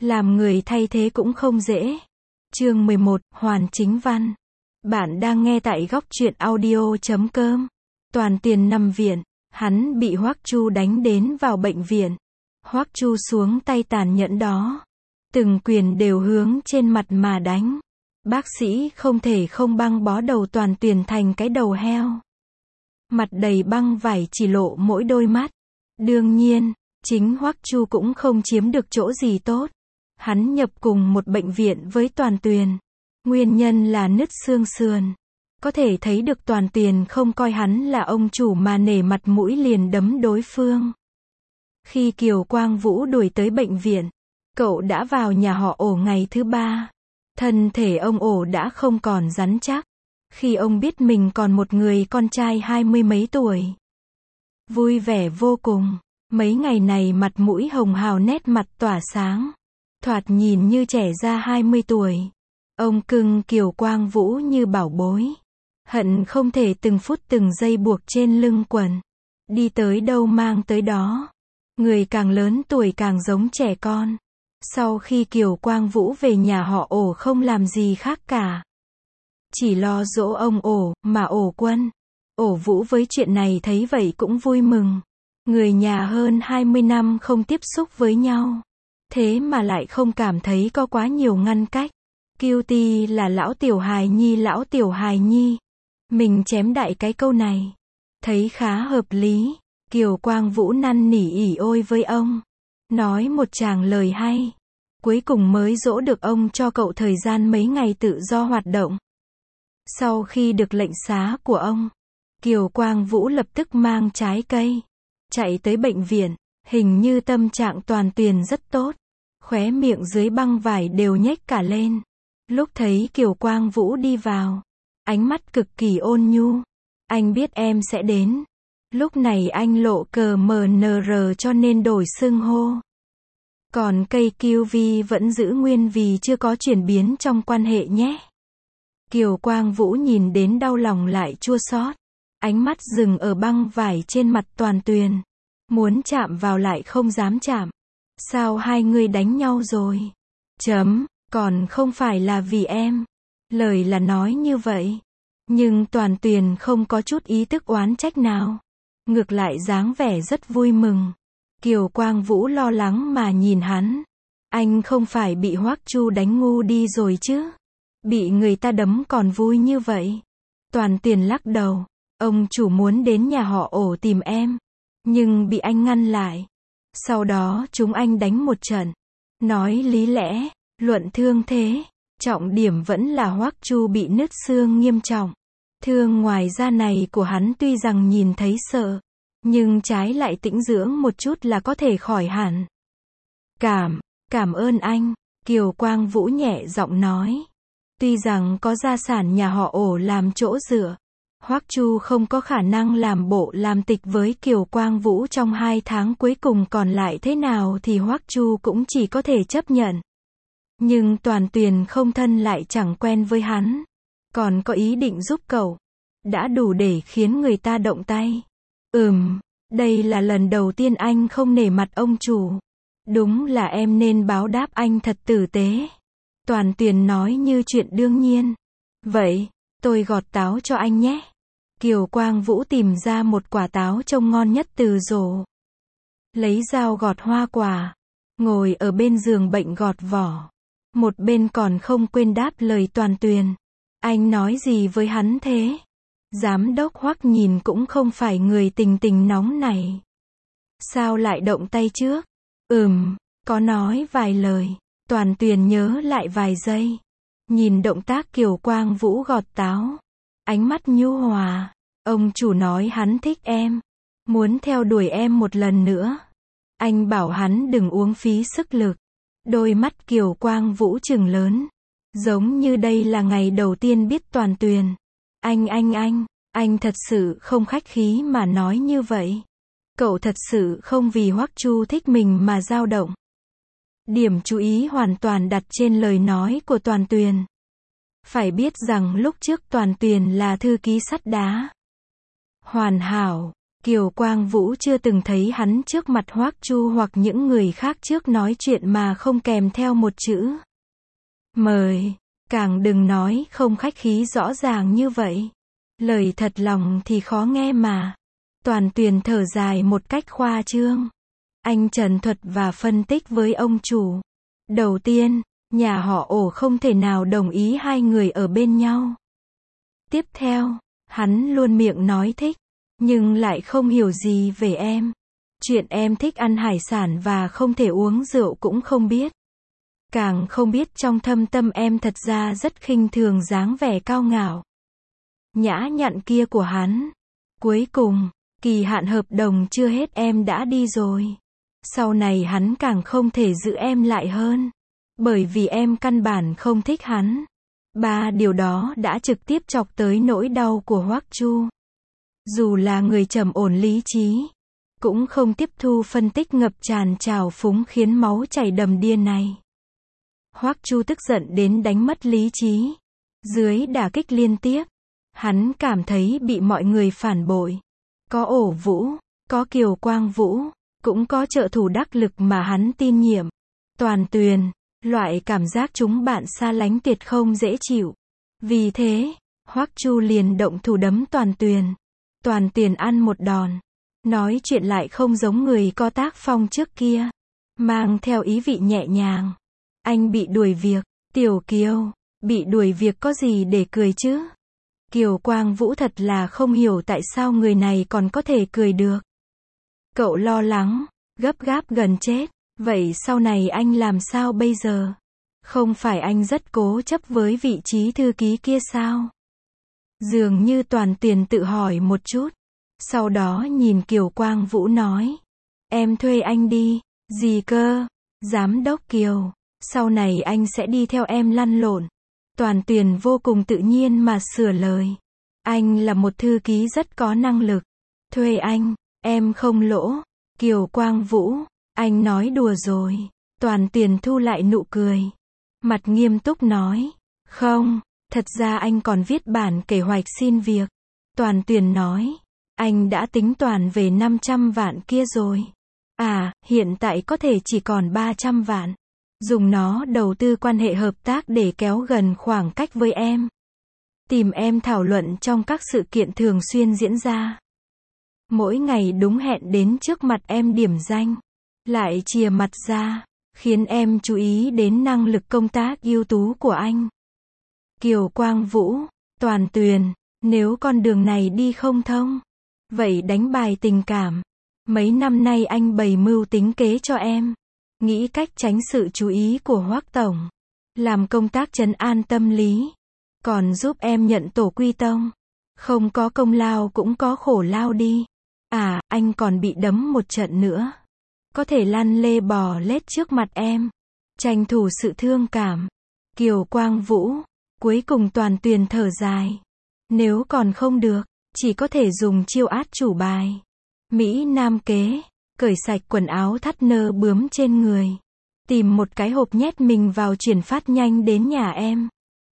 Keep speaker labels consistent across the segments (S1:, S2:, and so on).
S1: Làm người thay thế cũng không dễ. Chương 11, Hoàn Chính Văn. Bạn đang nghe tại góc truyện audio.com. Toàn Tuyền nằm viện, hắn bị Hoắc Chu đánh đến vào bệnh viện. Hoắc Chu xuống tay tàn nhẫn đó. Từng quyền đều hướng trên mặt mà đánh. Bác sĩ không thể không băng bó đầu Toàn Tuyền thành cái đầu heo. Mặt đầy băng vải chỉ lộ mỗi đôi mắt. Đương nhiên, chính Hoắc Chu cũng không chiếm được chỗ gì tốt. Hắn nhập cùng một bệnh viện với Toàn Tuyền. Nguyên nhân là nứt xương sườn. Có thể thấy được Toàn Tuyền không coi hắn là ông chủ mà nể mặt mũi liền đấm đối phương. Khi Kiều Quang Vũ đuổi tới bệnh viện, cậu đã vào nhà họ Ổ ngày thứ 3. Thân thể ông Ổ đã không còn rắn chắc. Khi ông biết mình còn một người con trai 20 mấy tuổi, vui vẻ vô cùng. Mấy ngày này mặt mũi hồng hào, nét mặt tỏa sáng, thoạt nhìn như trẻ ra 20 tuổi. Ông cưng Kiều Quang Vũ như bảo bối. Hận không thể từng phút từng giây buộc trên lưng quần. Đi tới đâu mang tới đó. Người càng lớn tuổi càng giống trẻ con. Sau khi Kiều Quang Vũ về nhà họ Ổ không làm gì khác cả. Chỉ lo dỗ ông Ổ, mà Ổ Quân, Ổ Vũ với chuyện này thấy vậy cũng vui mừng. Người nhà hơn 20 năm không tiếp xúc với nhau. Thế mà lại không cảm thấy có quá nhiều ngăn cách. Cutie là lão tiểu hài nhi. Mình chém đại cái câu này. Thấy khá hợp lý. Kiều Quang Vũ năn nỉ ỉ ôi với ông. Nói một tràng lời hay. Cuối cùng mới dỗ được ông cho cậu thời gian mấy ngày tự do hoạt động. Sau khi được lệnh xá của ông, Kiều Quang Vũ lập tức mang trái cây, chạy tới bệnh viện. Hình như tâm trạng Toàn Tuyền rất tốt. Khóe miệng dưới băng vải đều nhếch cả lên. Lúc thấy Kiều Quang Vũ đi vào, ánh mắt cực kỳ ôn nhu. Anh biết em sẽ đến. Lúc này anh lộ cờ MNR cho nên đổi xưng hô. Còn cây QV vẫn giữ nguyên vì chưa có chuyển biến trong quan hệ nhé. Kiều Quang Vũ nhìn đến đau lòng lại chua xót. Ánh mắt dừng ở băng vải trên mặt Toàn Tuyền. Muốn chạm vào lại không dám chạm. Sao hai người đánh nhau rồi? Còn không phải là vì em. Lời là nói như vậy. Nhưng Toàn Tuyền không có chút ý tức oán trách nào. Ngược lại dáng vẻ rất vui mừng. Kiều Quang Vũ lo lắng mà nhìn hắn. Anh không phải bị Hoắc Chu đánh ngu đi rồi chứ? Bị người ta đấm còn vui như vậy? Toàn Tuyền lắc đầu. Ông chủ muốn đến nhà họ Ổ tìm em. Nhưng bị anh ngăn lại. Sau đó chúng anh đánh một trận. Nói lý lẽ, luận thương thế. Trọng điểm vẫn là Hoắc Chu bị nứt xương nghiêm trọng. Thương ngoài da này của hắn tuy rằng nhìn thấy sợ, nhưng trái lại tĩnh dưỡng một chút là có thể khỏi hẳn. Cảm ơn anh, Kiều Quang Vũ nhẹ giọng nói. Tuy rằng có gia sản nhà họ Ổ làm chỗ dựa, Hoắc Chu không có khả năng làm bộ làm tịch với Kiều Quang Vũ trong 2 tháng cuối cùng còn lại thế nào thì Hoắc Chu cũng chỉ có thể chấp nhận. Nhưng Toàn Tuyền không thân lại chẳng quen với hắn, còn có ý định giúp cậu, đã đủ để khiến người ta động tay. Đây là lần đầu tiên anh không nể mặt ông chủ. Đúng là em nên báo đáp anh thật tử tế. Toàn Tuyền nói như chuyện đương nhiên. Vậy, tôi gọt táo cho anh nhé. Kiều Quang Vũ tìm ra một quả táo trông ngon nhất từ rổ. Lấy dao gọt hoa quả. Ngồi ở bên giường bệnh gọt vỏ. Một bên còn không quên đáp lời Toàn Tuyền. Anh nói gì với hắn thế? Giám đốc Hoắc nhìn cũng không phải người tình nóng này. Sao lại động tay trước? Có nói vài lời. Toàn Tuyền nhớ lại vài giây. Nhìn động tác Kiều Quang Vũ gọt táo. Ánh mắt nhu hòa. Ông chủ nói hắn thích em. Muốn theo đuổi em một lần nữa. Anh bảo hắn đừng uống phí sức lực. Đôi mắt Kiều Quang Vũ trừng lớn. Giống như đây là ngày đầu tiên biết Toàn Tuyền. Anh thật sự không khách khí mà nói như vậy. Cậu thật sự không vì Hoắc Chu thích mình mà dao động. Điểm chú ý hoàn toàn đặt trên lời nói của Toàn Tuyền. Phải biết rằng lúc trước Toàn Tuyền là thư ký sắt đá. Hoàn hảo, Kiều Quang Vũ chưa từng thấy hắn trước mặt Hoắc Chu hoặc những người khác trước nói chuyện mà không kèm theo một chữ mời, càng đừng nói không khách khí rõ ràng như vậy. Lời thật lòng thì khó nghe mà. Toàn Tuyền thở dài một cách khoa trương. Anh trần thuật và phân tích với ông chủ. Đầu tiên, nhà họ Ổ không thể nào đồng ý hai người ở bên nhau. Tiếp theo, hắn luôn miệng nói thích, nhưng lại không hiểu gì về em. Chuyện em thích ăn hải sản và không thể uống rượu cũng không biết. Càng không biết trong thâm tâm em thật ra rất khinh thường dáng vẻ cao ngạo, nhã nhặn kia của hắn. Cuối cùng, kỳ hạn hợp đồng chưa hết em đã đi rồi. Sau này hắn càng không thể giữ em lại hơn. Bởi vì em căn bản không thích hắn. Ba điều đó đã trực tiếp chọc tới nỗi đau của Hoắc Chu. Dù là người trầm ổn lý trí, cũng không tiếp thu phân tích ngập tràn trào phúng khiến máu chảy đầm đìa này. Hoắc Chu tức giận đến đánh mất lý trí. Dưới đả kích liên tiếp, hắn cảm thấy bị mọi người phản bội. Có Ổ Vũ, có Kiều Quang Vũ, cũng có trợ thủ đắc lực mà hắn tin nhiệm, Toàn Tuyền. Loại cảm giác chúng bạn xa lánh tuyệt không dễ chịu. Vì thế, Hoắc Chu liền động thủ đấm Toàn Tuyền. Toàn Tuyền ăn một đòn. Nói chuyện lại không giống người có tác phong trước kia. Mang theo ý vị nhẹ nhàng. Anh bị đuổi việc. Tiểu Kiều, bị đuổi việc có gì để cười chứ? Kiều Quang Vũ thật là không hiểu tại sao người này còn có thể cười được. Cậu lo lắng, gấp gáp gần chết. Vậy sau này anh làm sao bây giờ? Không phải anh rất cố chấp với vị trí thư ký kia sao? Dường như Toàn Tuyền tự hỏi một chút. Sau đó nhìn Kiều Quang Vũ nói. Em thuê anh đi. Gì cơ? Giám đốc Kiều. Sau này anh sẽ đi theo em lăn lộn. Toàn Tuyền vô cùng tự nhiên mà sửa lời. Anh là một thư ký rất có năng lực. Thuê anh, em không lỗ. Kiều Quang Vũ. Anh nói đùa rồi. Toàn Tuyền thu lại nụ cười. Mặt nghiêm túc nói. Không, thật ra anh còn viết bản kế hoạch xin việc. Toàn Tuyền nói. Anh đã tính toán về 500 vạn kia rồi. À, hiện tại có thể chỉ còn 300 vạn. Dùng nó đầu tư quan hệ hợp tác để kéo gần khoảng cách với em. Tìm em thảo luận trong các sự kiện thường xuyên diễn ra. Mỗi ngày đúng hẹn đến trước mặt em điểm danh. Lại chìa mặt ra, khiến em chú ý đến năng lực công tác ưu tú của anh. Kiều Quang Vũ, Toàn Tuyền, nếu con đường này đi không thông, vậy đánh bài tình cảm. Mấy năm nay anh bày mưu tính kế cho em, nghĩ cách tránh sự chú ý của Hoắc tổng, làm công tác trấn an tâm lý, còn giúp em nhận tổ quy tông. Không có công lao cũng có khổ lao đi. À, anh còn bị đấm một trận nữa. Có thể lăn lê bò lết trước mặt em. Tranh thủ sự thương cảm. Kiều Quang Vũ. Cuối cùng Toàn Tuyền thở dài. Nếu còn không được, chỉ có thể dùng chiêu át chủ bài. Mỹ Nam kế. Cởi sạch quần áo thắt nơ bướm trên người. Tìm một cái hộp nhét mình vào chuyển phát nhanh đến nhà em.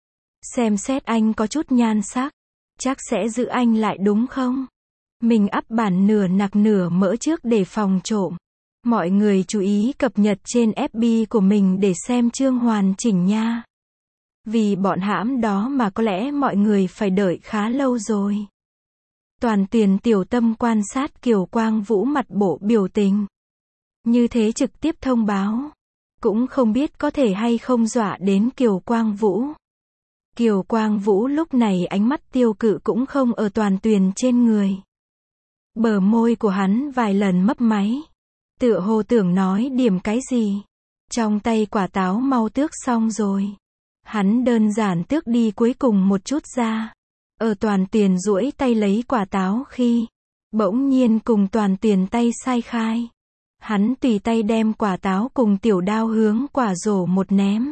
S1: Xem xét anh có chút nhan sắc. Chắc sẽ giữ anh lại đúng không? Mình ắp bản nửa nạc nửa mỡ trước để phòng trộm. Mọi người chú ý cập nhật trên FB của mình để xem chương hoàn chỉnh nha. Vì bọn hãm đó mà có lẽ mọi người phải đợi khá lâu rồi. Toàn Tuyền tiểu tâm quan sát Kiều Quang Vũ mặt bộ biểu tình. Như thế trực tiếp thông báo. Cũng không biết có thể hay không dọa đến Kiều Quang Vũ. Kiều Quang Vũ lúc này ánh mắt tiêu cự cũng không ở Toàn Tuyền trên người. Bờ môi của hắn vài lần mấp máy. Tựa hồ tưởng nói điểm cái gì. Trong tay quả táo mau tước xong rồi. Hắn đơn giản tước đi cuối cùng một chút ra. Ở Toàn Tuyền duỗi tay lấy quả táo khi bỗng nhiên cùng Toàn Tuyền tay sai khai. Hắn tùy tay đem quả táo cùng tiểu đao hướng quả rổ một ném.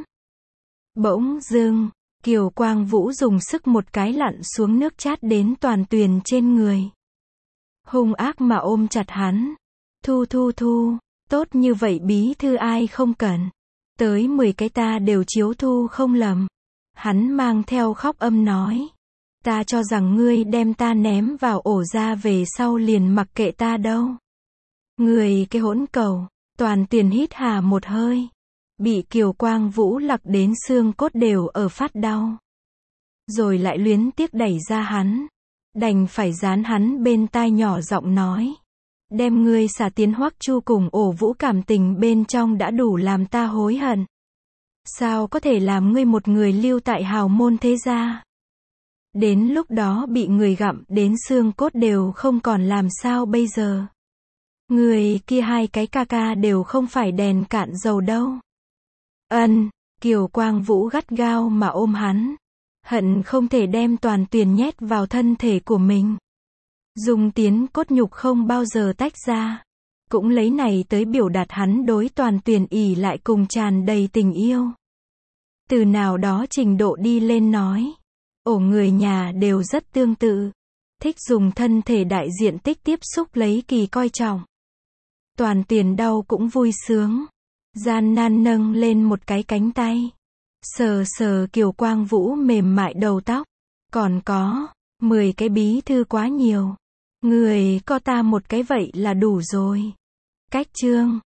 S1: Bỗng dưng, Kiều Quang Vũ dùng sức một cái lặn xuống nước chát đến Toàn Tuyền trên người. Hung ác mà ôm chặt hắn. Thu, tốt như vậy bí thư ai không cần. Tới 10 cái ta đều chiếu thu không lầm. Hắn mang theo khóc âm nói. Ta cho rằng ngươi đem ta ném vào ổ ra về sau liền mặc kệ ta đâu. Người cái hỗn cầu. Toàn Tuyền hít hà một hơi. Bị Kiều Quang Vũ lặc đến xương cốt đều ở phát đau. Rồi lại luyến tiếc đẩy ra hắn. Đành phải dán hắn bên tai nhỏ giọng nói. Đem ngươi xả tiến Hoắc Chu cùng ổ Vũ cảm tình bên trong đã đủ làm ta hối hận. Sao có thể làm ngươi một người lưu tại hào môn thế gia? Đến lúc đó bị người gặm đến xương cốt đều không còn làm sao bây giờ? Người kia hai cái ca ca đều không phải đèn cạn dầu đâu. Kiều Quang Vũ gắt gao mà ôm hắn. Hận không thể đem Toàn Tuyền nhét vào thân thể của mình. Dùng tiến cốt nhục không bao giờ tách ra. Cũng lấy này tới biểu đạt hắn đối Toàn Tuyền ỷ lại cùng tràn đầy tình yêu. Từ nào đó trình độ đi lên nói. Ổ người nhà đều rất tương tự. Thích dùng thân thể đại diện tích tiếp xúc lấy kỳ coi trọng. Toàn Tuyền đau cũng vui sướng. Gian nan nâng lên một cái cánh tay. Sờ sờ Kiều Quang Vũ mềm mại đầu tóc. Còn có, 10 cái bí thư quá nhiều. Người có ta một cái vậy là đủ rồi. Cách chương